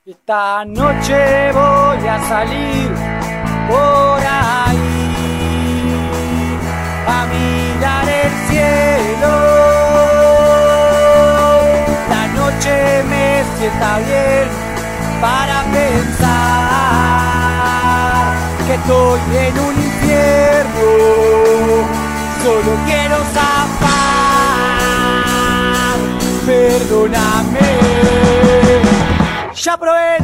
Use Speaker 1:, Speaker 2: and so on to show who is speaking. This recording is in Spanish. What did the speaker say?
Speaker 1: Esta noche voy a salir por ahí a mirar el cielo. La noche me sienta bien para pensar que estoy en un infierno. Solo quiero zafar, perdóname. Ya probé